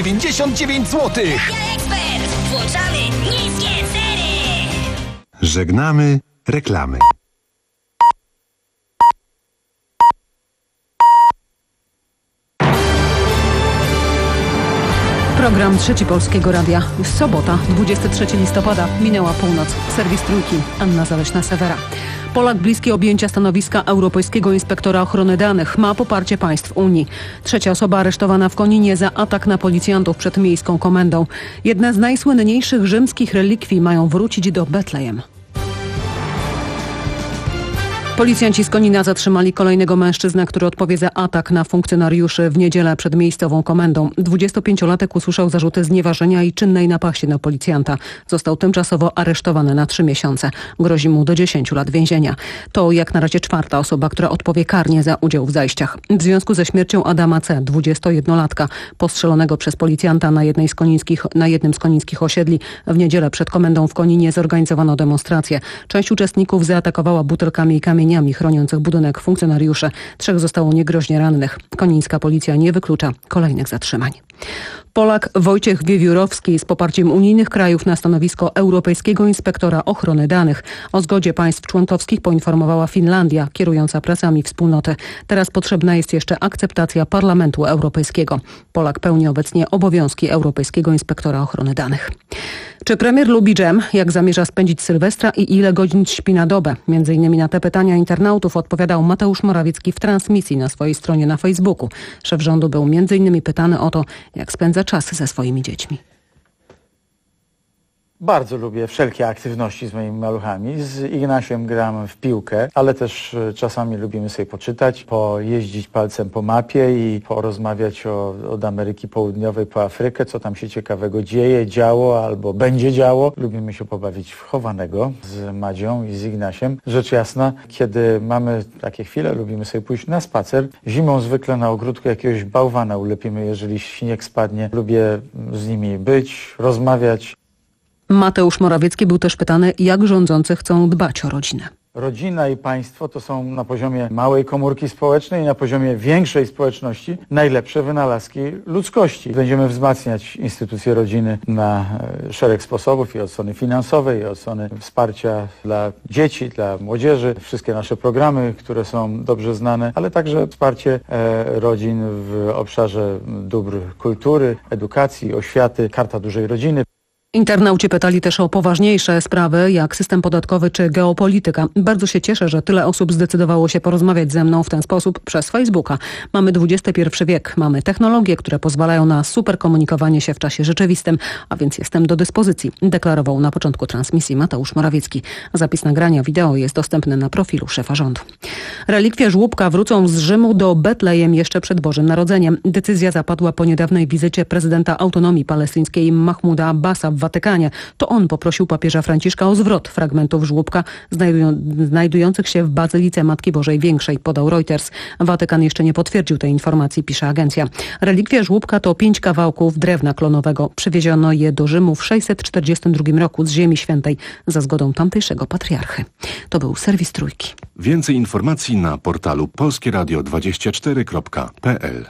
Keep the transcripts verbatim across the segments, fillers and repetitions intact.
dziewięćdziesiąt dziewięć złotych. Media Expert. Włączamy niskie ceny. Żegnamy reklamy. Program Trzeci Polskiego Radia. Sobota, dwudziestego trzeciego listopada, minęła północ. Serwis Trójki, Anna Zaleśna-Sewera. Polak bliski objęcia stanowiska Europejskiego Inspektora Ochrony Danych ma poparcie państw Unii. Trzecia osoba aresztowana w Koninie za atak na policjantów przed miejską komendą. Jedne z najsłynniejszych rzymskich relikwii mają wrócić do Betlejem. Policjanci z Konina zatrzymali kolejnego mężczyznę, który odpowie za atak na funkcjonariuszy w niedzielę przed miejscową komendą. dwudziestopięciolatek usłyszał zarzuty znieważenia i czynnej napaści na policjanta. Został tymczasowo aresztowany na trzy miesiące. Grozi mu do dziesięciu lat więzienia. To jak na razie czwarta osoba, która odpowie karnie za udział w zajściach. W związku ze śmiercią Adama C., dwudziestojednolatka, postrzelonego przez policjanta na, jednej z konińskich, na jednym z konińskich osiedli, w niedzielę przed komendą w Koninie zorganizowano demonstrację. Część uczestników zaatakowała butelkami i kamieniami chroniących budynek funkcjonariusze. Trzech zostało niegroźnie rannych. Konińska policja nie wyklucza kolejnych zatrzymań. Polak Wojciech Wiewiórowski z poparciem unijnych krajów na stanowisko Europejskiego Inspektora Ochrony Danych. O zgodzie państw członkowskich poinformowała Finlandia, kierująca pracami wspólnoty. Teraz potrzebna jest jeszcze akceptacja Parlamentu Europejskiego. Polak pełni obecnie obowiązki Europejskiego Inspektora Ochrony Danych. Czy premier lubi dżem? Jak zamierza spędzić Sylwestra i ile godzin śpi na dobę? Między innymi na te pytania internautów odpowiadał Mateusz Morawiecki w transmisji na swojej stronie na Facebooku. Szef rządu był między innymi pytany o to, jak spędza czas ze swoimi dziećmi. Bardzo lubię wszelkie aktywności z moimi maluchami. Z Ignasiem gram w piłkę, ale też czasami lubimy sobie poczytać, pojeździć palcem po mapie i porozmawiać o, od Ameryki Południowej po Afrykę, co tam się ciekawego dzieje, działo albo będzie działo. Lubimy się pobawić w chowanego z Madzią i z Ignasiem. Rzecz jasna, kiedy mamy takie chwile, lubimy sobie pójść na spacer. Zimą zwykle na ogródku jakiegoś bałwana ulepimy, jeżeli śnieg spadnie. Lubię z nimi być, rozmawiać. Mateusz Morawiecki był też pytany, jak rządzący chcą dbać o rodzinę. Rodzina i państwo to są na poziomie małej komórki społecznej i na poziomie większej społeczności najlepsze wynalazki ludzkości. Będziemy wzmacniać instytucje rodziny na szereg sposobów i od strony finansowej, i od strony wsparcia dla dzieci, dla młodzieży. Wszystkie nasze programy, które są dobrze znane, ale także wsparcie e, rodzin w obszarze dóbr kultury, edukacji, oświaty, Karta Dużej Rodziny. Internauci pytali też o poważniejsze sprawy, jak system podatkowy czy geopolityka. Bardzo się cieszę, że tyle osób zdecydowało się porozmawiać ze mną w ten sposób przez Facebooka. Mamy dwudziesty pierwszy wiek, mamy technologie, które pozwalają na super komunikowanie się w czasie rzeczywistym, a więc jestem do dyspozycji, deklarował na początku transmisji Mateusz Morawiecki. Zapis nagrania wideo jest dostępny na profilu szefa rządu. Relikwie żłóbka wrócą z Rzymu do Betlejem jeszcze przed Bożym Narodzeniem. Decyzja zapadła po niedawnej wizycie prezydenta autonomii palestyńskiej Mahmuda Abbasa w Watykanie. To on poprosił papieża Franciszka o zwrot fragmentów żłóbka znajdują- znajdujących się w Bazylice Matki Bożej Większej, podał Reuters. Watykan jeszcze nie potwierdził tej informacji, pisze agencja. Relikwie żłóbka to pięć kawałków drewna klonowego. Przywieziono je do Rzymu w sześćset czterdziestym drugim roku z Ziemi Świętej za zgodą tamtejszego patriarchy. To był serwis Trójki. Więcej informacji na portalu polskie radio dwadzieścia cztery kropka p l.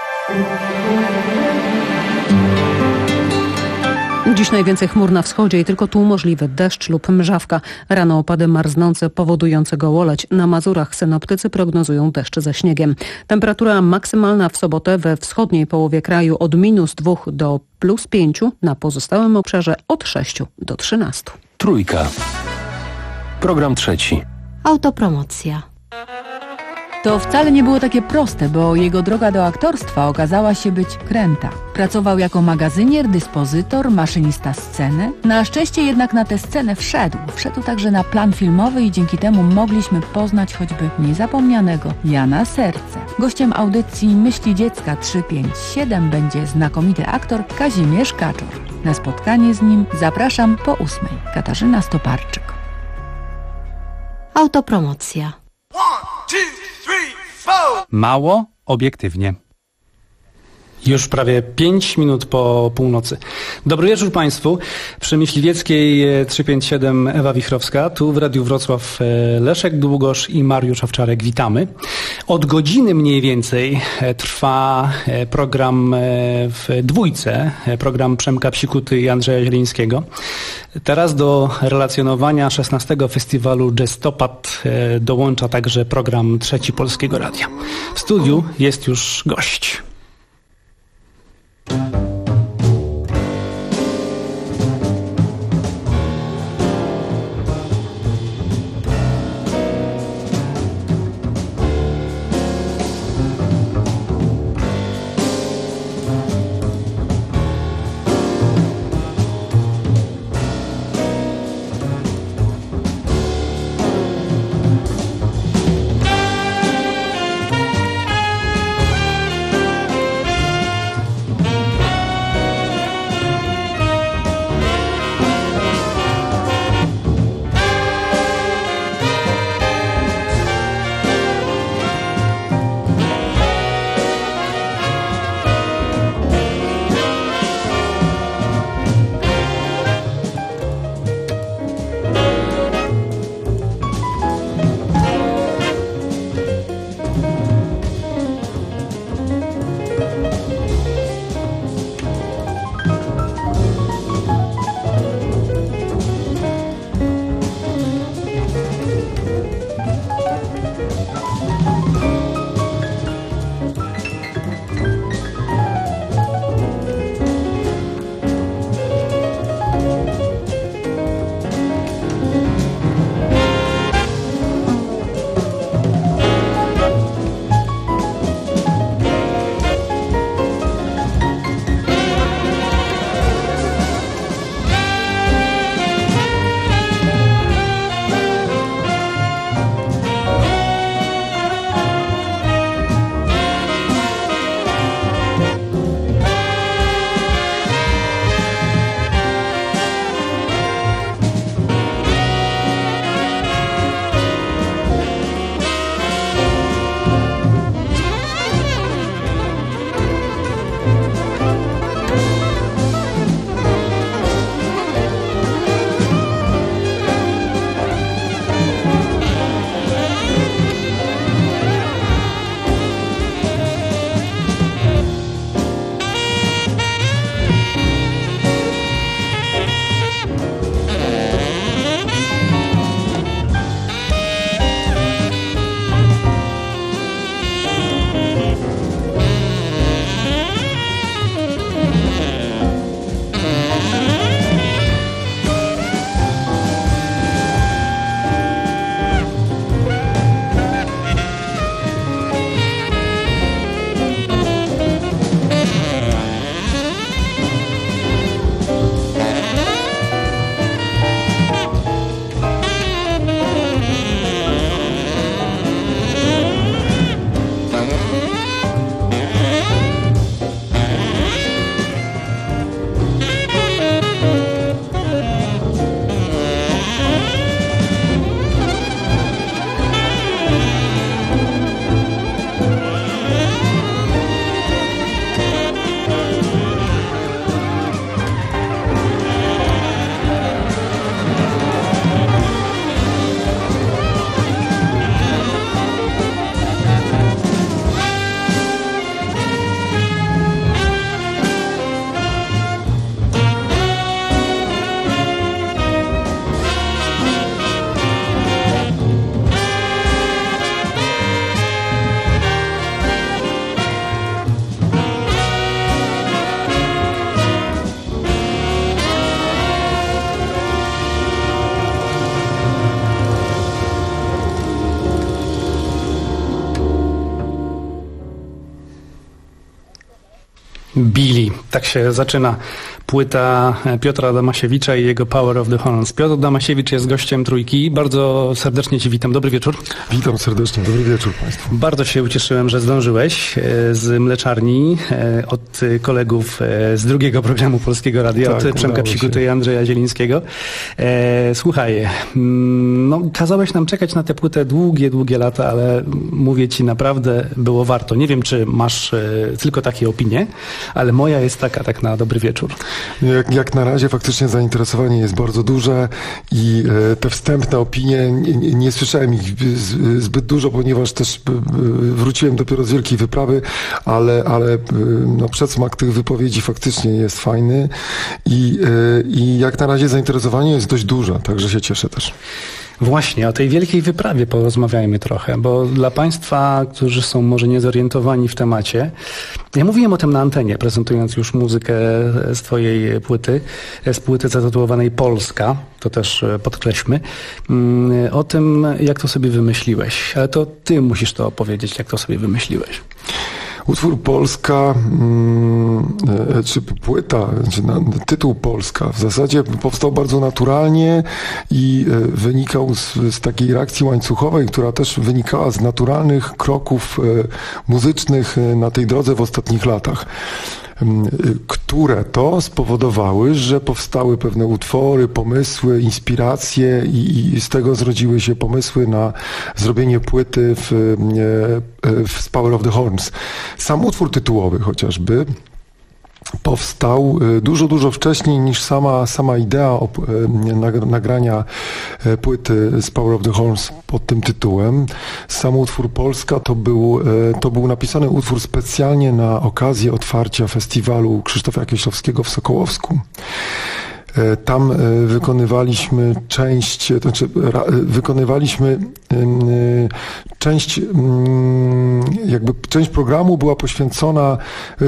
Dziś najwięcej chmur na wschodzie i tylko tu możliwy deszcz lub mrzawka. Rano opady marznące powodujące gołoleć. Na Mazurach synoptycy prognozują deszcz ze śniegiem. Temperatura maksymalna w sobotę we wschodniej połowie kraju od minus dwóch do plus pięciu, na pozostałym obszarze od sześciu do trzynastu. Trójka. Program trzeci. Autopromocja. To wcale nie było takie proste, bo jego droga do aktorstwa okazała się być kręta. Pracował jako magazynier, dyspozytor, maszynista sceny. Na szczęście jednak na tę scenę wszedł. Wszedł także na plan filmowy i dzięki temu mogliśmy poznać choćby niezapomnianego Jana Serce. Gościem audycji Myśli Dziecka trzy pięć siedem będzie znakomity aktor Kazimierz Kaczor. Na spotkanie z nim zapraszam po ósmej. Katarzyna Stoparczyk. Autopromocja. Mało obiektywnie. Już prawie pięć minut po północy. Dobry wieczór Państwu. Przy Myśliwieckiej trzysta pięćdziesiąt siedem Ewa Wichrowska, tu w Radiu Wrocław Leszek Długosz i Mariusz Owczarek. Witamy. Od godziny mniej więcej trwa program w dwójce, program Przemka Psikuty i Andrzeja Zielińskiego. Teraz do relacjonowania szesnastego Festiwalu Jazztopad dołącza także program Trzeci Polskiego Radia. W studiu jest już gość. Billy. Tak się zaczyna płyta Piotra Adamasiewicza i jego Power of the Horns. Piotr Adamasiewicz jest gościem Trójki. Bardzo serdecznie Cię witam. Dobry wieczór. Witam serdecznie. Dobry wieczór Państwu. Bardzo się ucieszyłem, że zdążyłeś z mleczarni od kolegów z drugiego programu Polskiego Radia, tak, od Przemka Psikuty i Andrzeja Zielińskiego. Słuchaj, no kazałeś nam czekać na tę płytę długie, długie lata, ale mówię Ci, naprawdę było warto. Nie wiem, czy masz tylko takie opinie, ale moja jest taka, tak na dobry wieczór. Jak, jak na razie faktycznie zainteresowanie jest bardzo duże i e, te wstępne opinie, nie, nie, nie słyszałem ich z, zbyt dużo, ponieważ też e, wróciłem dopiero z wielkiej wyprawy, ale, ale e, no, przedsmak tych wypowiedzi faktycznie jest fajny i, e, i jak na razie zainteresowanie jest dość duże, także się cieszę też. Właśnie, o tej wielkiej wyprawie porozmawiajmy trochę, bo dla Państwa, którzy są może niezorientowani w temacie, ja mówiłem o tym na antenie, prezentując już muzykę z Twojej płyty, z płyty zatytułowanej Polska, to też podkreślmy, o tym, jak to sobie wymyśliłeś, ale to Ty musisz to opowiedzieć, jak to sobie wymyśliłeś. Utwór Polska, hmm, czy płyta, czy na, tytuł Polska w zasadzie powstał bardzo naturalnie i wynikał z, z takiej reakcji łańcuchowej, która też wynikała z naturalnych kroków muzycznych na tej drodze w ostatnich latach, które to spowodowały, że powstały pewne utwory, pomysły, inspiracje i, i z tego zrodziły się pomysły na zrobienie płyty w, w Power of the Horns. Sam utwór tytułowy chociażby powstał dużo, dużo wcześniej niż sama, sama idea nagrania płyty z Power of the Horns pod tym tytułem. Sam utwór Polska to był, to był napisany utwór specjalnie na okazję otwarcia festiwalu Krzysztofa Kieślowskiego w Sokołowsku. Tam wykonywaliśmy część, to znaczy wykonywaliśmy część, jakby część programu była poświęcona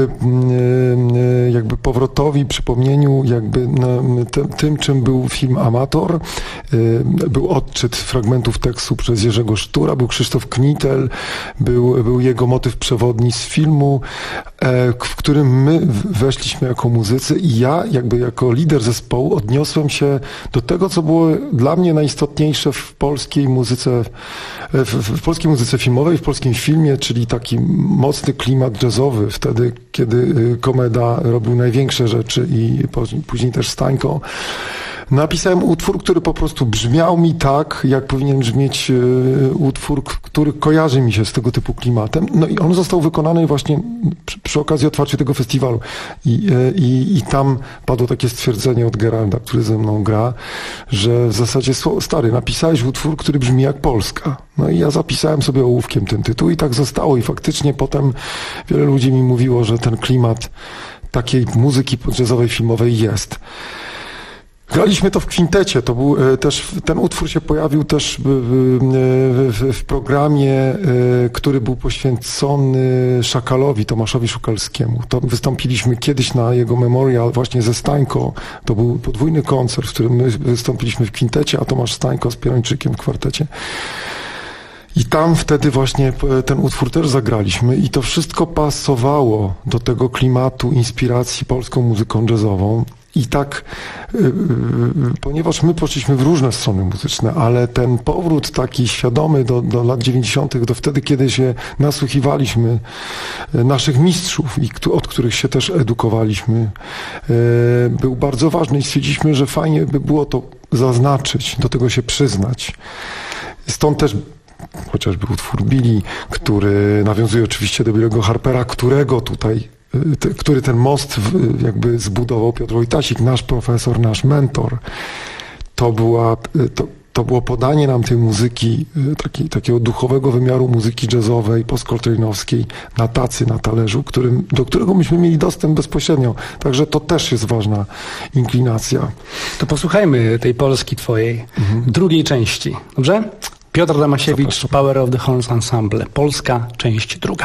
jakby powrotowi, przypomnieniu jakby tym, czym był film Amator. Był odczyt fragmentów tekstu przez Jerzego Sztura, był Krzysztof Knitel, był, był jego motyw przewodni z filmu, w którym my weszliśmy jako muzycy i ja jakby jako lider zespołu odniosłem się do tego, co było dla mnie najistotniejsze w polskiej muzyce, w, w polskiej muzyce filmowej, w polskim filmie, czyli taki mocny klimat jazzowy, wtedy, kiedy Komeda robił największe rzeczy i później też Stańko. Napisałem utwór, który po prostu brzmiał mi tak, jak powinien brzmieć utwór, który kojarzy mi się z tego typu klimatem. No i on został wykonany właśnie przy, przy okazji otwarcia tego festiwalu. I, i, I tam padło takie stwierdzenie od Geralda, który ze mną gra, że w zasadzie, stary, napisałeś utwór, który brzmi jak Polska. No i ja zapisałem sobie ołówkiem ten tytuł i tak zostało. I faktycznie potem wiele ludzi mi mówiło, że ten klimat takiej muzyki jazzowej, filmowej jest. Graliśmy to w kwintecie, to był też, ten utwór się pojawił też w, w, w programie, który był poświęcony Szakalowi, Tomaszowi Szukalskiemu. To wystąpiliśmy kiedyś na jego memorial właśnie ze Stańko, to był podwójny koncert, w którym my wystąpiliśmy w kwintecie, a Tomasz Stańko z Pierończykiem w kwartecie. I tam wtedy właśnie ten utwór też zagraliśmy i to wszystko pasowało do tego klimatu inspiracji polską muzyką jazzową. I tak, yy, ponieważ my poszliśmy w różne strony muzyczne, ale ten powrót taki świadomy do, do lat dziewięćdziesiątych, do wtedy, kiedy się nasłuchiwaliśmy naszych mistrzów, i od których się też edukowaliśmy, yy, był bardzo ważny i stwierdziliśmy, że fajnie by było to zaznaczyć, do tego się przyznać. Stąd też chociażby utwór Billy, który nawiązuje oczywiście do Billy'ego Harpera, którego tutaj Te, który ten most jakby zbudował Piotr Wojtasik, nasz profesor, nasz mentor. To, była, to, to było podanie nam tej muzyki, taki, takiego duchowego wymiaru muzyki jazzowej, postkoltejnowskiej na tacy, na talerzu, którym, do którego myśmy mieli dostęp bezpośrednio. Także to też jest ważna inklinacja. To posłuchajmy tej Polski twojej, mhm. drugiej części. Dobrze? Piotr Adamasiewicz, Zapraszam. Power of the Horns Ensemble. Polska, część druga.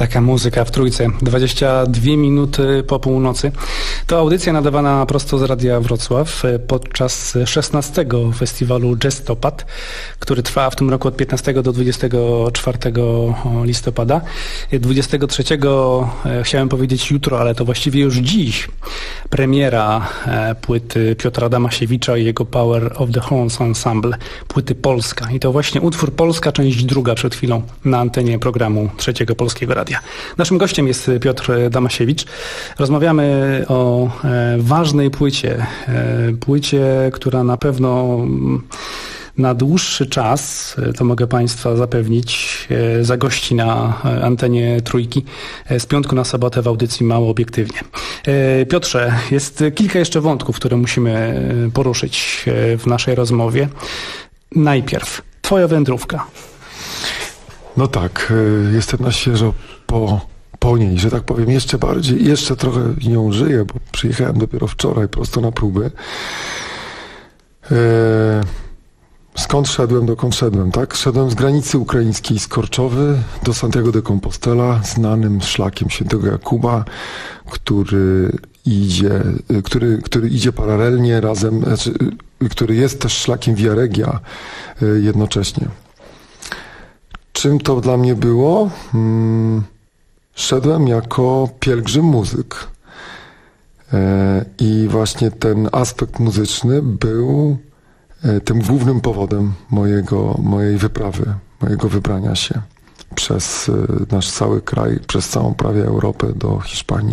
taka muzyka w Trójce. dwadzieścia dwie minuty po północy. To audycja nadawana prosto z Radia Wrocław podczas szesnastego festiwalu Jazztopad, który trwa w tym roku od piętnastego do dwudziestego czwartego listopada. dwudziestego trzeciego chciałem powiedzieć jutro, ale to właściwie już dziś premiera płyty Piotra Damasiewicza i jego Power of the Horns Ensemble, płyty Polska. I to właśnie utwór Polska, część druga przed chwilą na antenie programu Trzeciego Polskiego Radia. Naszym gościem jest Piotr Damasiewicz. Rozmawiamy o e, ważnej płycie. E, płycie, która na pewno na dłuższy czas, to mogę Państwa zapewnić, e, zagości na antenie Trójki e, z piątku na sobotę w audycji Mało Obiektywnie. E, Piotrze, jest kilka jeszcze wątków, które musimy poruszyć e, w naszej rozmowie. Najpierw twoja wędrówka. No tak, jestem na świeżo po, po niej, że tak powiem, jeszcze bardziej, jeszcze trochę nią żyję, bo przyjechałem dopiero wczoraj prosto na próby. E, skąd szedłem, dokąd szedłem, tak? Szedłem z granicy ukraińskiej z Korczowy do Santiago de Compostela, znanym szlakiem Świętego Jakuba, który idzie, który, który idzie paralelnie razem, znaczy, który jest też szlakiem Via Regia jednocześnie. Czym to dla mnie było? Hmm, szedłem jako pielgrzym muzyk. E, I właśnie ten aspekt muzyczny był e, tym głównym powodem mojego, mojej wyprawy, mojego wybrania się przez e, nasz cały kraj, przez całą prawie Europę do Hiszpanii.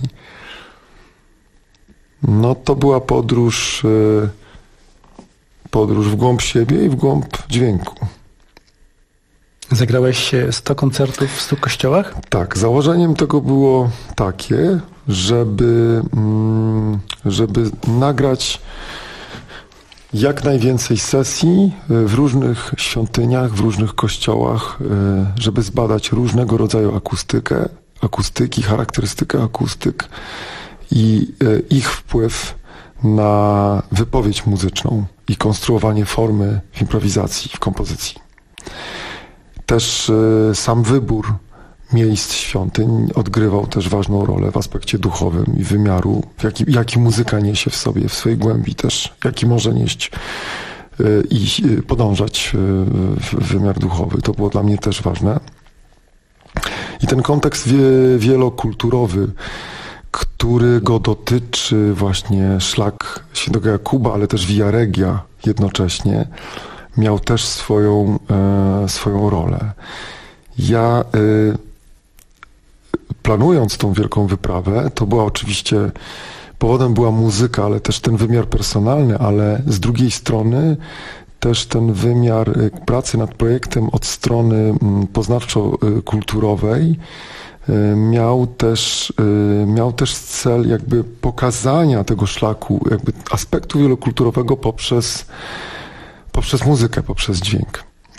No to była podróż, e, podróż w głąb siebie i w głąb dźwięku. Zagrałeś sto koncertów w stu kościołach? Tak, założeniem tego było takie, żeby, żeby nagrać jak najwięcej sesji w różnych świątyniach, w różnych kościołach, żeby zbadać różnego rodzaju akustykę, akustyki, charakterystykę akustyk i ich wpływ na wypowiedź muzyczną i konstruowanie formy w improwizacji, w kompozycji. Też y, sam wybór miejsc świątyń odgrywał też ważną rolę w aspekcie duchowym i wymiaru, jaki, jaki muzyka niesie w sobie, w swojej głębi też, jaki może nieść y, i y, podążać y, w wymiar duchowy. To było dla mnie też ważne. I ten kontekst wie, wielokulturowy, który go dotyczy właśnie szlak Świętego Jakuba, ale też Via Regia jednocześnie, miał też swoją, e, swoją rolę. Ja e, planując tą wielką wyprawę, to była oczywiście, powodem była muzyka, ale też ten wymiar personalny, ale z drugiej strony też ten wymiar pracy nad projektem od strony poznawczo-kulturowej miał też, miał też cel jakby pokazania tego szlaku, jakby aspektu wielokulturowego poprzez poprzez muzykę, poprzez dźwięk.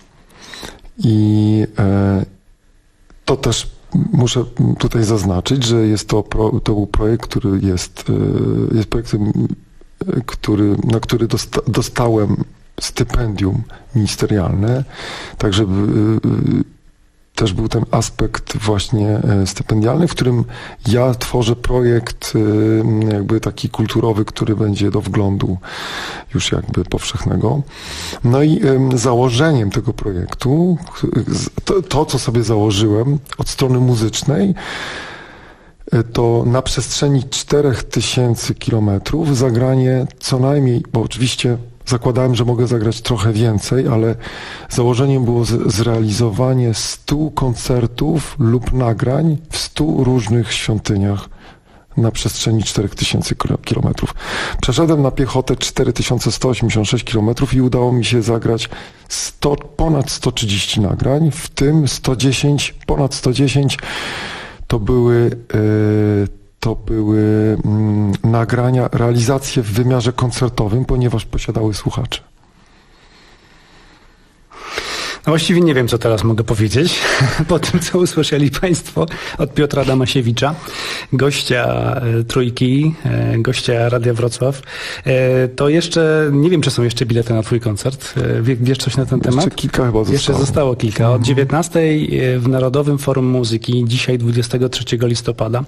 I e, to też muszę tutaj zaznaczyć, że jest to, pro, to był projekt, który jest, e, jest projektem, który, na który dosta, dostałem stypendium ministerialne, tak żeby e, też był ten aspekt właśnie stypendialny, w którym ja tworzę projekt jakby taki kulturowy, który będzie do wglądu już jakby powszechnego. No i założeniem tego projektu, to, to co sobie założyłem od strony muzycznej, to na przestrzeni czterech tysięcy kilometrów zagranie co najmniej, bo oczywiście zakładałem, że mogę zagrać trochę więcej, ale założeniem było zrealizowanie stu koncertów lub nagrań w stu różnych świątyniach na przestrzeni czterech tysięcy kilometrów. Przeszedłem na piechotę cztery tysiące sto osiemdziesiąt sześć kilometrów i udało mi się zagrać sto, ponad sto trzydzieści nagrań, w tym sto dziesięć, ponad sto dziesięć to były yy, to były mm, nagrania, realizacje w wymiarze koncertowym, ponieważ posiadały słuchaczy. No właściwie nie wiem, co teraz mogę powiedzieć, po tym, co usłyszeli Państwo od Piotra Damasiewicza, gościa e, Trójki, e, gościa Radia Wrocław. E, to jeszcze, nie wiem, czy są jeszcze bilety na Twój koncert. E, wie, wiesz coś na ten jeszcze temat? Jeszcze kilka chyba zostało. Jeszcze zostało kilka. Od dziewiętnastej w Narodowym Forum Muzyki, dzisiaj dwudziestego trzeciego listopada.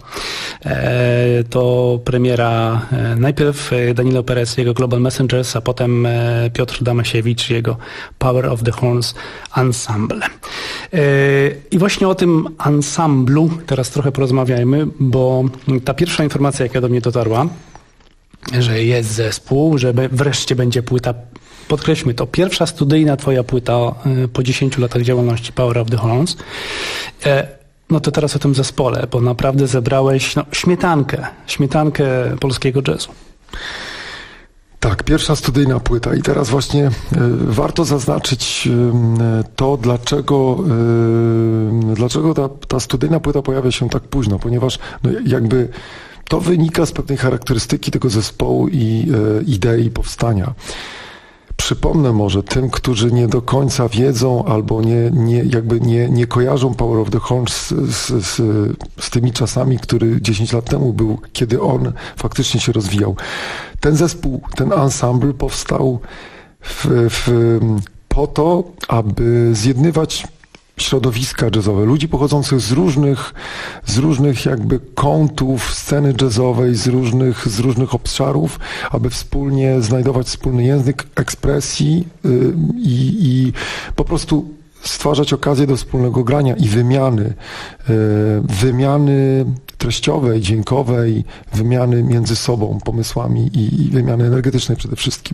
E, to premiera e, najpierw Danilo Perez, jego Global Messengers, a potem e, Piotr Damasiewicz, jego Power of the Horns Ensemble. I właśnie o tym ensemblu teraz trochę porozmawiajmy, bo ta pierwsza informacja, jaka do mnie dotarła, że jest zespół, że wreszcie będzie płyta, podkreślmy to, pierwsza studyjna twoja płyta po dziesięciu latach działalności Power of the Horns. No to teraz o tym zespole, bo naprawdę zebrałeś no, śmietankę, śmietankę polskiego jazzu. Tak, pierwsza studyjna płyta i teraz właśnie y, warto zaznaczyć y, to, dlaczego, y, dlaczego ta, ta studyjna płyta pojawia się tak późno, ponieważ no, jakby to wynika z pewnej charakterystyki tego zespołu i y, idei powstania. Przypomnę może tym, którzy nie do końca wiedzą albo nie, nie, jakby nie, nie kojarzą Power of the Horns z, z, z, z tymi czasami, który dziesięć lat temu był, kiedy on faktycznie się rozwijał. Ten zespół, ten ensemble powstał w, w, po to, aby zjednywać środowiska jazzowe, ludzi pochodzących z różnych, z różnych jakby kątów sceny jazzowej, z różnych, z różnych obszarów, aby wspólnie znajdować wspólny język ekspresji yy, i po prostu stwarzać okazję do wspólnego grania i wymiany, yy, wymiany treściowej, dźwiękowej, wymiany między sobą, pomysłami i, i wymiany energetycznej przede wszystkim.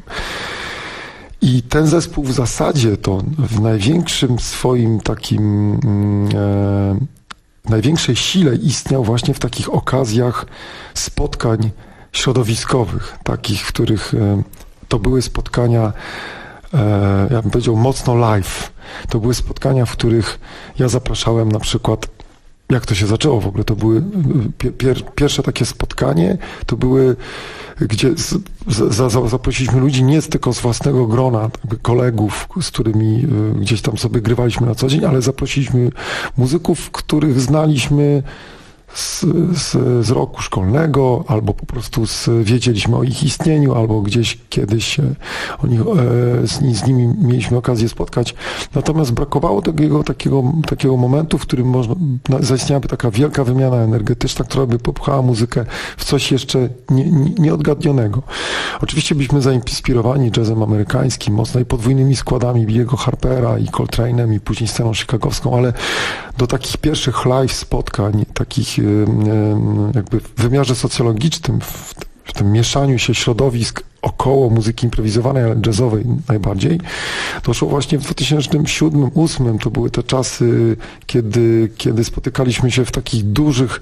I ten zespół w zasadzie to w największym swoim takim, e, największej sile istniał właśnie w takich okazjach spotkań środowiskowych, takich, w których e, to były spotkania, e, ja bym powiedział mocno live. To były spotkania, w których ja zapraszałem na przykład, jak to się zaczęło w ogóle, to były pier, pierwsze takie spotkanie, to były gdzie z, za, za, zaprosiliśmy ludzi nie tylko z własnego grona, kolegów, z którymi y, gdzieś tam sobie grywaliśmy na co dzień, ale zaprosiliśmy muzyków, których znaliśmy z, z, z roku szkolnego, albo po prostu z, wiedzieliśmy o ich istnieniu, albo gdzieś kiedyś e, o nich, e, z, z nimi mieliśmy okazję spotkać. Natomiast brakowało takiego, takiego, takiego momentu, w którym można, zaistniałaby taka wielka wymiana energetyczna, która by popchała muzykę w coś jeszcze nie, nie, nieodgadnionego. Oczywiście byliśmy zainspirowani jazzem amerykańskim, mocno i podwójnymi składami Billy'ego Harpera i Coltrane'em i później sceną chicagowską, ale do takich pierwszych live spotkań, takich jakby w wymiarze socjologicznym, w, w tym mieszaniu się środowisk około muzyki improwizowanej, ale jazzowej najbardziej, doszło właśnie w dwa tysiące siódmym, dwa tysiące ósmym. To były te czasy, kiedy, kiedy spotykaliśmy się w takich dużych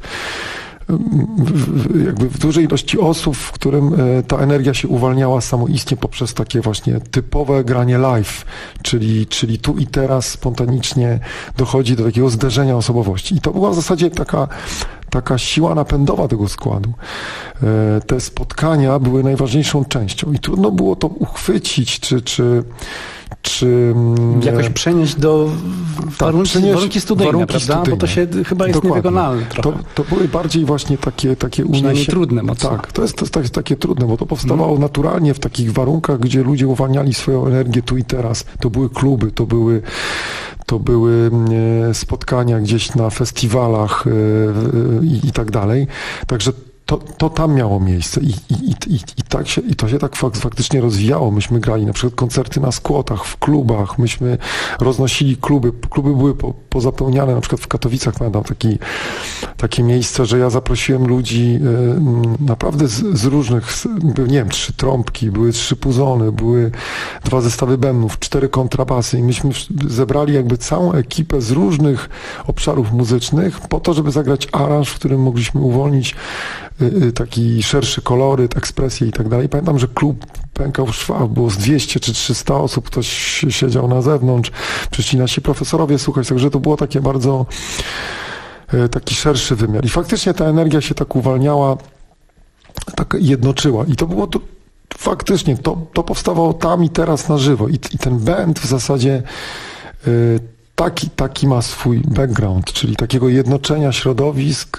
jakby w dużej ilości osób, w którym ta energia się uwalniała samoistnie poprzez takie właśnie typowe granie live, czyli, czyli tu i teraz spontanicznie dochodzi do takiego zderzenia osobowości. I to była w zasadzie taka, taka siła napędowa tego składu. Te spotkania były najważniejszą częścią i trudno było to uchwycić, czy, czy czy jakoś przenieść do warunki, tak, przenieść warunki studyjne, warunki prawda? Studyjne. Bo to się chyba jest dokładnie niewykonalne trochę. To, to były bardziej właśnie takie, takie uniesienie. trudne mocno. Tak, to jest, to jest takie, takie trudne, bo to powstawało hmm. naturalnie w takich warunkach, gdzie ludzie uwalniali swoją energię tu i teraz. To były kluby, to były to były spotkania gdzieś na festiwalach i, i tak dalej. Także To, to tam miało miejsce i, i, i, i, tak się, i to się tak fak, faktycznie rozwijało. Myśmy grali na przykład koncerty na skłotach, w klubach, myśmy roznosili kluby. Kluby były po, pozapełniane, na przykład w Katowicach pamiętam taki, takie miejsce, że ja zaprosiłem ludzi y, naprawdę z, z różnych, nie wiem, trzy trąbki, były trzy puzony, były dwa zestawy bębnów, cztery kontrabasy i myśmy zebrali jakby całą ekipę z różnych obszarów muzycznych po to, żeby zagrać aranż, w którym mogliśmy uwolnić taki szerszy koloryt, ekspresję i tak dalej. Pamiętam, że klub pękał w szwach, było z dwieście czy trzysta osób, ktoś siedział na zewnątrz, przyszli nasi profesorowie słuchać, także to było takie bardzo taki szerszy wymiar. I faktycznie ta energia się tak uwalniała, tak jednoczyła i to było to, faktycznie, to, to powstawało tam i teraz na żywo i, i ten band w zasadzie taki, taki ma swój background, czyli takiego jednoczenia środowisk,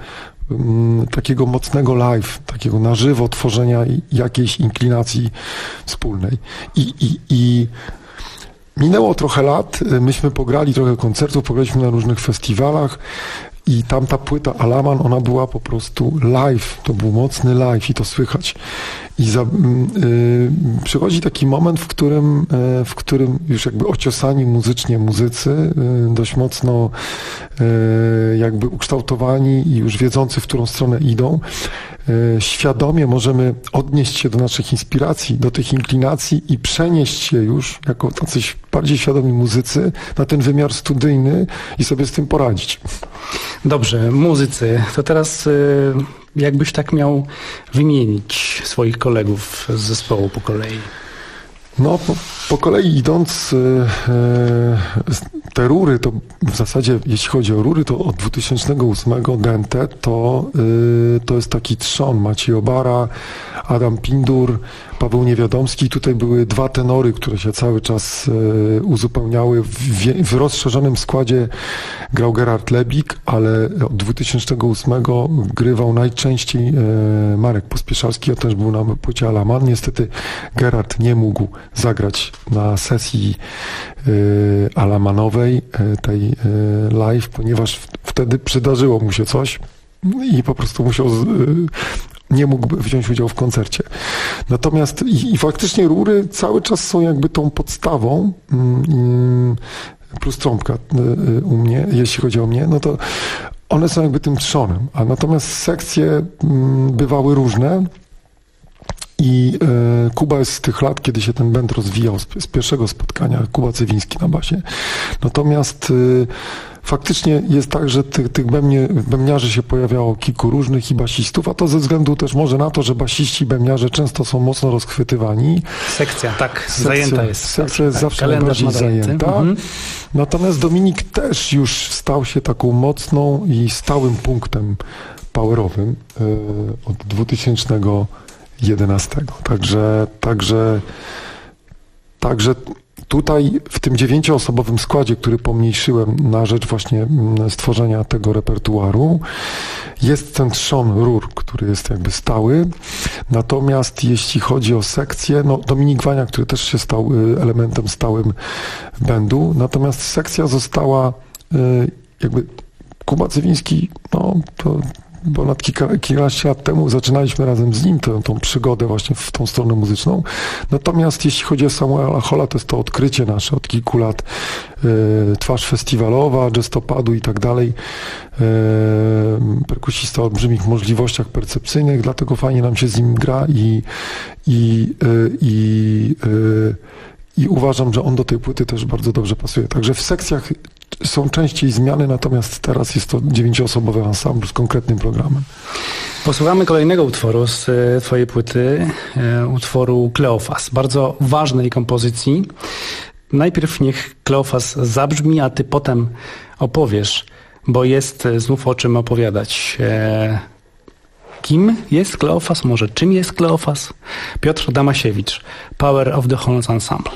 takiego mocnego live, takiego na żywo tworzenia jakiejś inklinacji wspólnej. I, i, i minęło trochę lat, myśmy pograli trochę koncertów, pograliśmy na różnych festiwalach i tamta płyta Alaman, ona była po prostu live, to był mocny live i to słychać. I za, y, przychodzi taki moment, w którym, y, w którym już jakby ociosani muzycznie muzycy, y, dość mocno y, jakby ukształtowani i już wiedzący, w którą stronę idą, y, świadomie możemy odnieść się do naszych inspiracji, do tych inklinacji i przenieść się już jako tacy bardziej świadomi muzycy na ten wymiar studyjny i sobie z tym poradzić. Dobrze, muzycy, to teraz y, jakbyś tak miał wymienić swoich kolegów z zespołu po kolei? No, po, po kolei idąc, e, te rury, to w zasadzie, jeśli chodzi o rury, to od dwa tysiące ósmego Dente, to, e, to jest taki trzon. Maciej Obara, Adam Pindur, Paweł Niewiadomski. Tutaj były dwa tenory, które się cały czas e, uzupełniały. W, w rozszerzonym składzie grał Gerard Lebik, ale od dwa tysiące ósmego grywał najczęściej e, Marek Pospieszalski. On też był na płycie Alaman. Niestety Gerard nie mógł zagrać na sesji y, alamanowej, y, tej y, live, ponieważ w, wtedy przydarzyło mu się coś i po prostu musiał, z, y, nie mógł wziąć udziału w koncercie. Natomiast i, i faktycznie rury cały czas są jakby tą podstawą, y, plus trąbka y, u mnie, jeśli chodzi o mnie, no to one są jakby tym trzonem, a natomiast sekcje y, bywały różne. I e, Kuba jest z tych lat, kiedy się ten band rozwijał, z, z pierwszego spotkania, Kuba Cywiński na basie. Natomiast e, faktycznie jest tak, że tych, tych bębnie, bębniarzy się pojawiało kilku różnych i basistów, a to ze względu też może na to, że basiści i bębniarze często są mocno rozchwytywani. Sekcja, tak, sekcja, zajęta jest. Sekcja jest tak, zawsze najbardziej zajęta. Mhm. Natomiast Dominik też już stał się taką mocną i stałym punktem powerowym e, od dwutysięcznego jedenastego. Także, także, także tutaj w tym dziewięcioosobowym składzie, który pomniejszyłem na rzecz właśnie stworzenia tego repertuaru, jest ten trzon rur, który jest jakby stały. Natomiast jeśli chodzi o sekcję, no Dominik Wania, który też się stał elementem stałym bandu, natomiast sekcja została jakby Kuba Cywiński, no to ponad kilka, kilkanaście lat temu zaczynaliśmy razem z nim tę, tą przygodę właśnie w tą stronę muzyczną. Natomiast jeśli chodzi o Samuela Holla, to jest to odkrycie nasze od kilku lat. E, twarz festiwalowa, jazztopadu i tak dalej. E, perkusista o olbrzymich możliwościach percepcyjnych, dlatego fajnie nam się z nim gra i, i, e, i, e, i uważam, że on do tej płyty też bardzo dobrze pasuje. Także w sekcjach są częściej zmiany, natomiast teraz jest to dziewięcioosobowy ensemble z konkretnym programem. Posłuchamy kolejnego utworu z twojej płyty, utworu Kleofas, bardzo ważnej kompozycji. Najpierw niech Kleofas zabrzmi, a ty potem opowiesz, bo jest znów o czym opowiadać. Kim jest Kleofas? Może czym jest Kleofas? Piotr Damasiewicz, Power of the Horns Ensemble.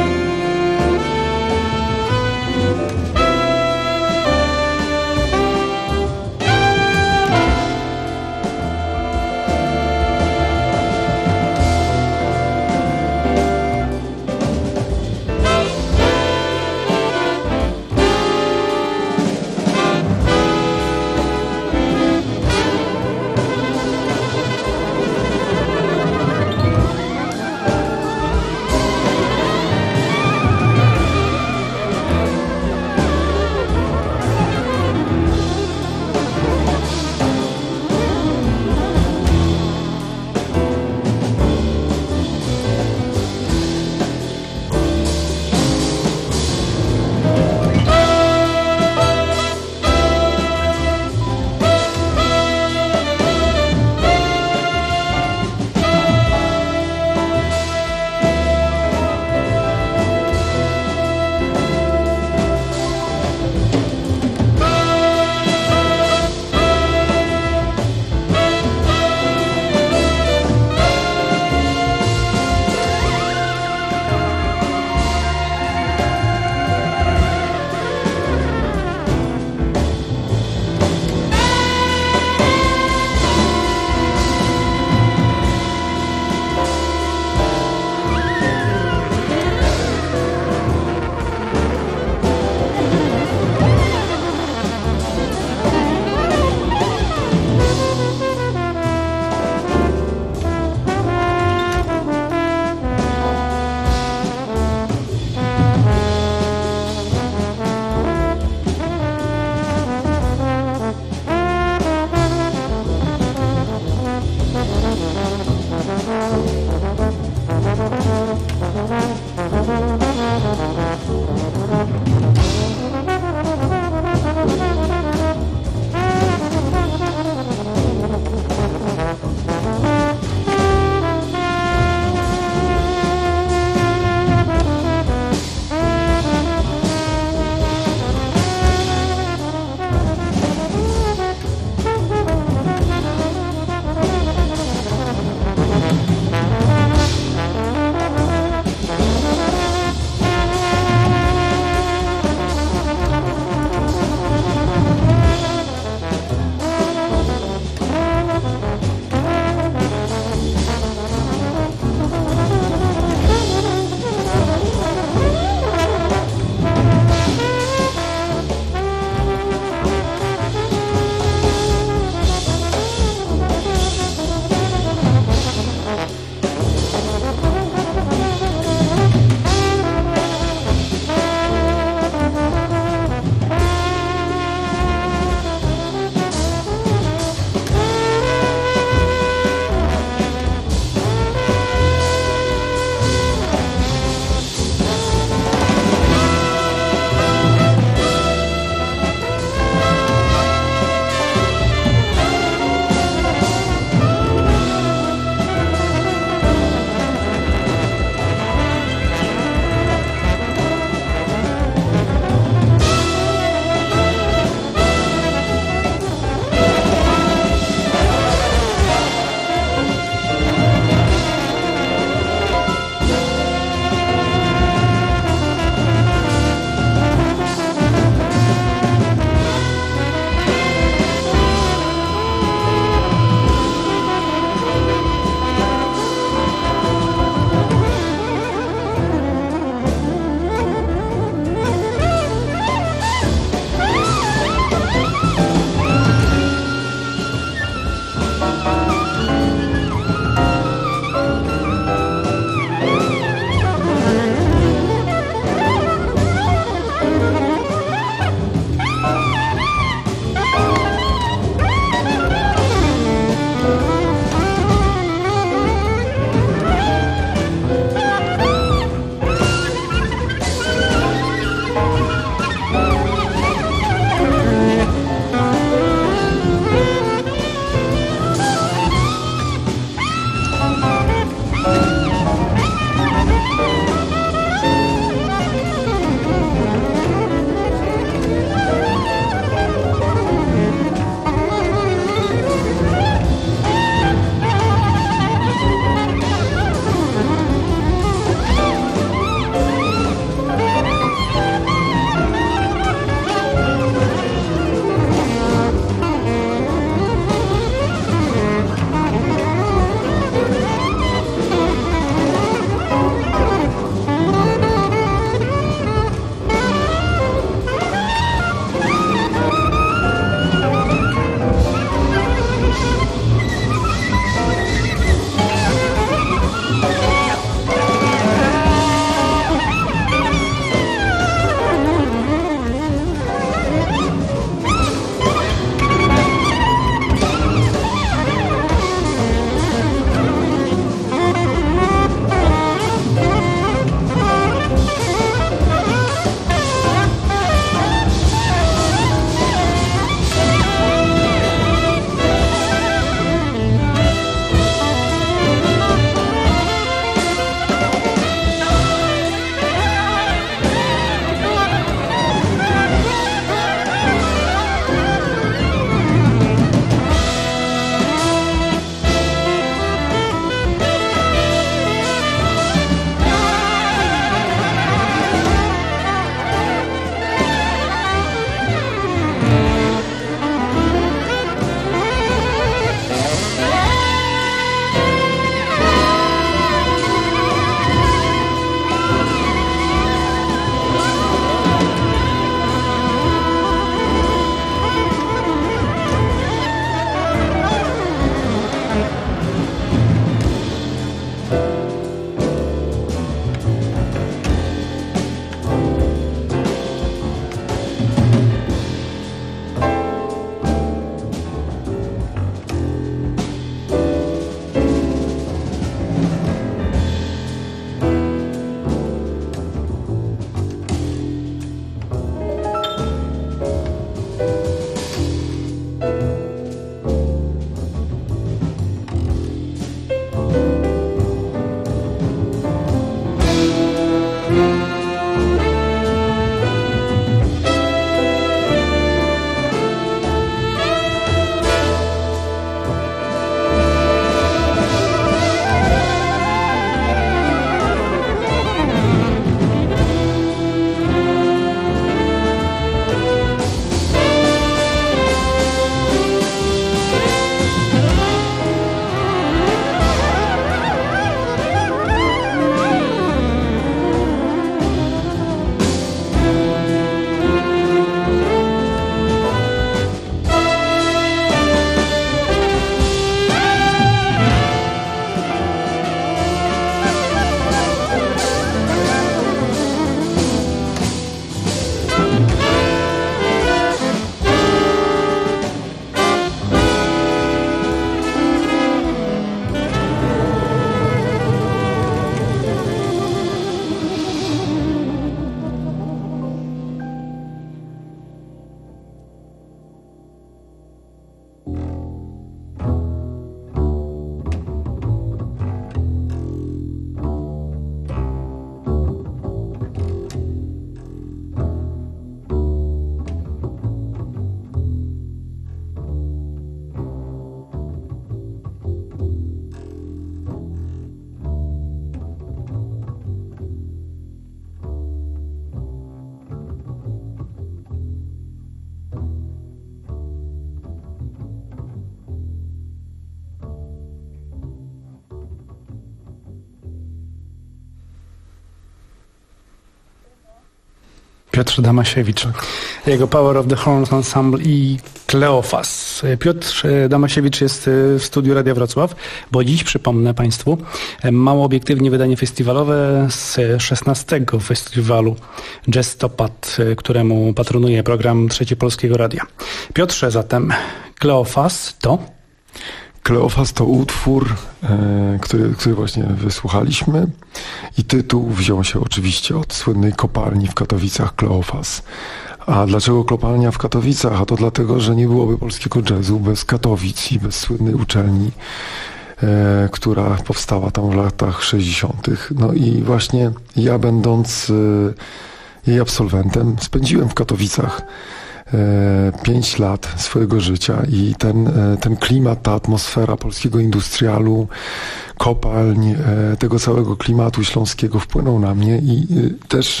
Piotr Damasiewicz. Jego Power of the Horns Ensemble i Kleofas. Piotr Damasiewicz jest w studiu Radia Wrocław, bo dziś, przypomnę Państwu, mało obiektywnie wydanie festiwalowe z szesnastego festiwalu Jazztopad, któremu patronuje program Trzeci Polskiego Radia. Piotrze, zatem Kleofas to? Kleofas to utwór, e, który, który właśnie wysłuchaliśmy i tytuł wziął się oczywiście od słynnej kopalni w Katowicach Kleofas. A dlaczego kopalnia w Katowicach? A to dlatego, że nie byłoby polskiego jazzu bez Katowic i bez słynnej uczelni, e, która powstała tam w latach sześćdziesiątych. No i właśnie ja, będąc e, jej absolwentem, spędziłem w Katowicach pięć lat swojego życia i ten, ten klimat, ta atmosfera polskiego industrialu, kopalń, tego całego klimatu śląskiego wpłynął na mnie i też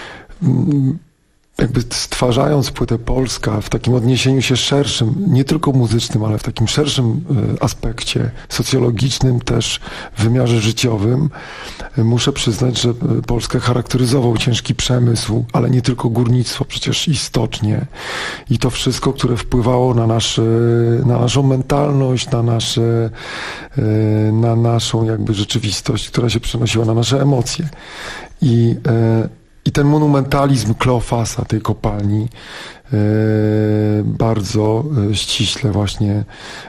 jakby stwarzając płytę Polska w takim odniesieniu się szerszym, nie tylko muzycznym, ale w takim szerszym aspekcie socjologicznym, też w wymiarze życiowym, muszę przyznać, że Polskę charakteryzował ciężki przemysł, ale nie tylko górnictwo, przecież i stocznie. I to wszystko, które wpływało na, nasz, na naszą mentalność, na, nasze, na naszą jakby rzeczywistość, która się przenosiła na nasze emocje. I I ten monumentalizm Kleofasa, tej kopalni, e, bardzo e, ściśle właśnie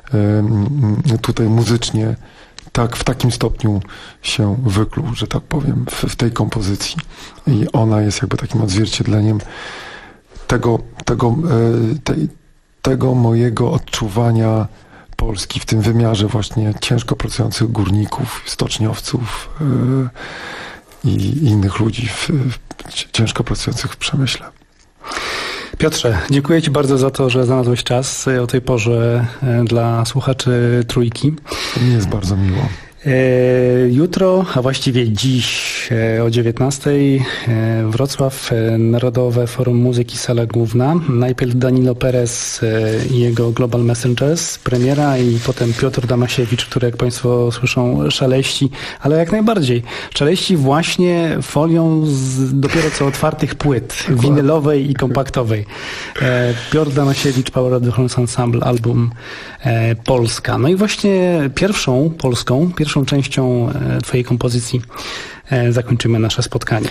e, tutaj muzycznie tak w takim stopniu się wykluł, że tak powiem, w, w tej kompozycji. I ona jest jakby takim odzwierciedleniem tego, tego, e, tej, tego mojego odczuwania Polski w tym wymiarze właśnie ciężko pracujących górników, stoczniowców, e, i innych ludzi w, w, ciężko pracujących w przemyśle. Piotrze, dziękuję Ci bardzo za to, że znalazłeś czas o tej porze dla słuchaczy Trójki. To mi jest bardzo miło. Jutro, a właściwie dziś o dziewiętnastej Wrocław, Narodowe Forum Muzyki, sala główna. Najpierw Danilo Perez i jego Global Messengers, premiera, i potem Piotr Damasiewicz, który, jak Państwo słyszą, szaleści, ale jak najbardziej szaleści właśnie folią z dopiero co otwartych płyt, winylowej i kompaktowej. Piotr Damasiewicz, Power of the Horns Ensemble, album Polska. No i właśnie pierwszą polską, pierwszą częścią Twojej kompozycji zakończymy nasze spotkanie.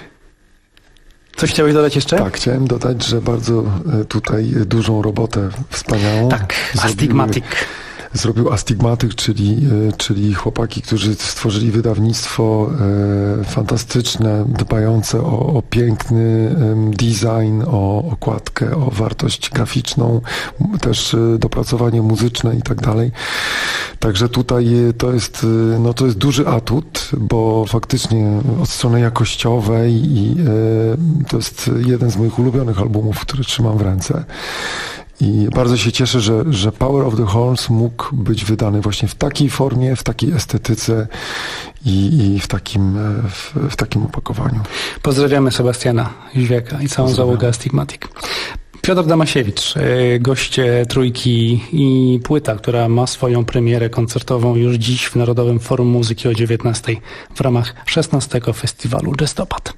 Coś chciałeś dodać jeszcze? Tak, chciałem dodać, że bardzo tutaj dużą robotę wspaniałą Tak, Astigmatic. Zrobił Astigmatic, czyli, czyli chłopaki, którzy stworzyli wydawnictwo e, fantastyczne, dbające o, o piękny design, o okładkę, o wartość graficzną, też dopracowanie muzyczne i tak dalej. Także tutaj to jest, no to jest duży atut, bo faktycznie od strony jakościowej i e, to jest jeden z moich ulubionych albumów, który trzymam w ręce. I bardzo się cieszę, że, że Power of the Horns mógł być wydany właśnie w takiej formie, w takiej estetyce i, i w, takim, w, w takim opakowaniu. Pozdrawiamy Sebastiana Jóźwiaka i całą załogę Astigmatic. Piotr Damasiewicz, goście Trójki i płyta, która ma swoją premierę koncertową już dziś w Narodowym Forum Muzyki o dziewiętnastej w ramach szesnastego Festiwalu Jazztopad.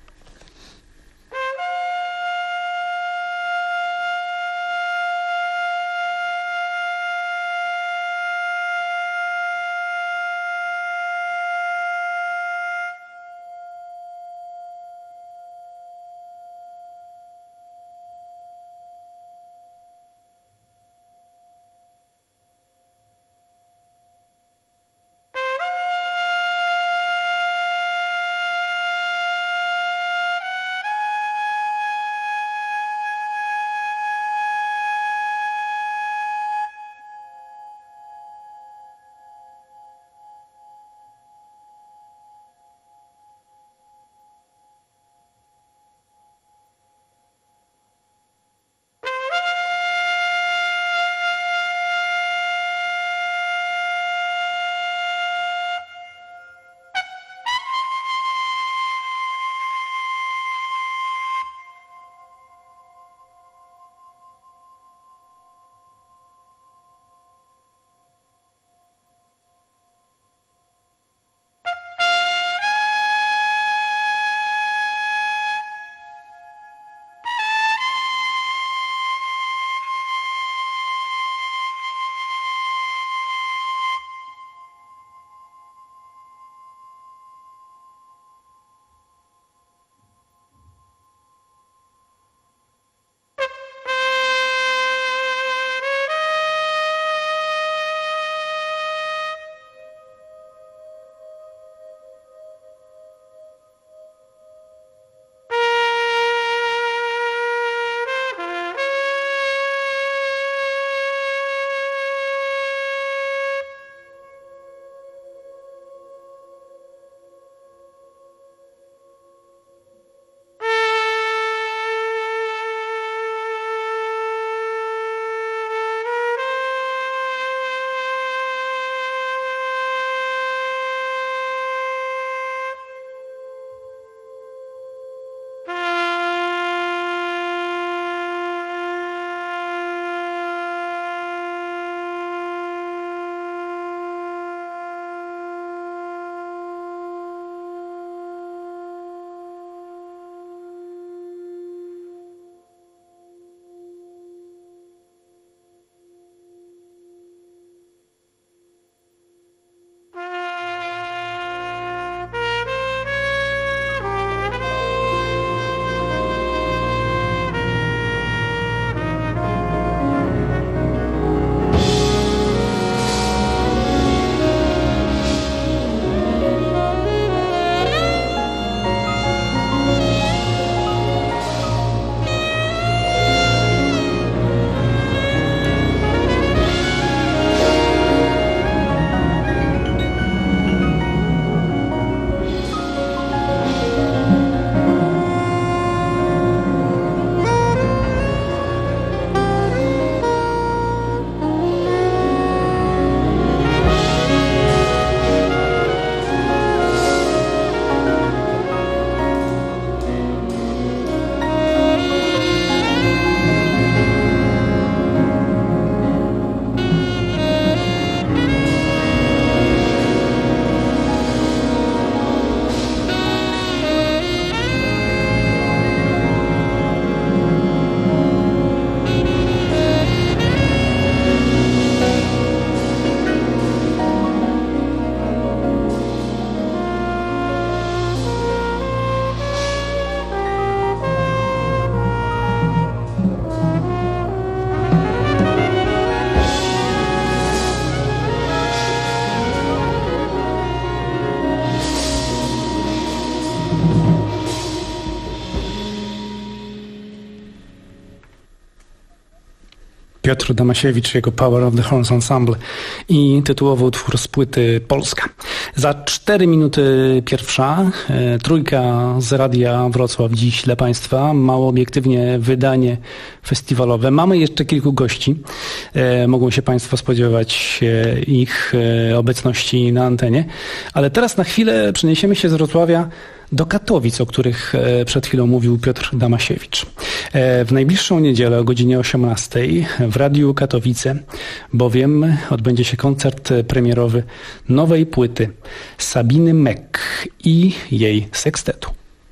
Piotr Damasiewicz, jego Power of the Horns Ensemble i tytułowy utwór z płyty Polska. Za cztery minuty pierwsza, e, trójka z Radia Wrocław dziś dla Państwa, mało obiektywnie wydanie festiwalowe. Mamy jeszcze kilku gości, e, mogą się Państwo spodziewać e, ich e, obecności na antenie, ale teraz na chwilę przeniesiemy się z Wrocławia do Katowic, o których przed chwilą mówił Piotr Damasiewicz. W najbliższą niedzielę o godzinie osiemnastej w Radiu Katowice, bowiem odbędzie się koncert premierowy nowej płyty Sabiny Mek i jej sekstetu.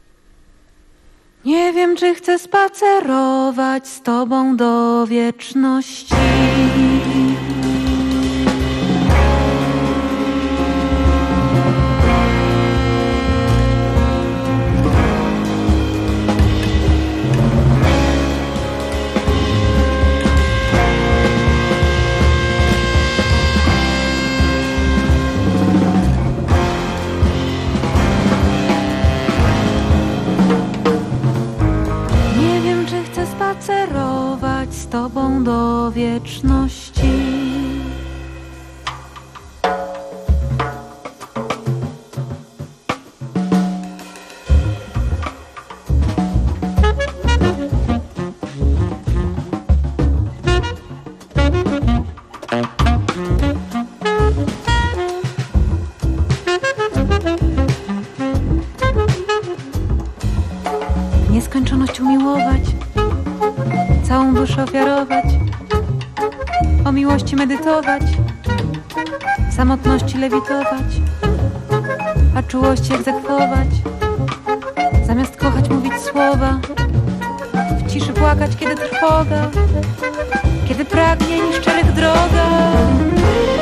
Nie wiem, czy chcę spacerować z tobą do wieczności. Spacerować z tobą do wieczności. W nieskończoność umiłować, całą duszę ofiarować, o miłości medytować, w samotności lewitować, a czułości egzekwować, zamiast kochać mówić słowa, w ciszy płakać, kiedy trwoga, kiedy pragnień szczerych droga.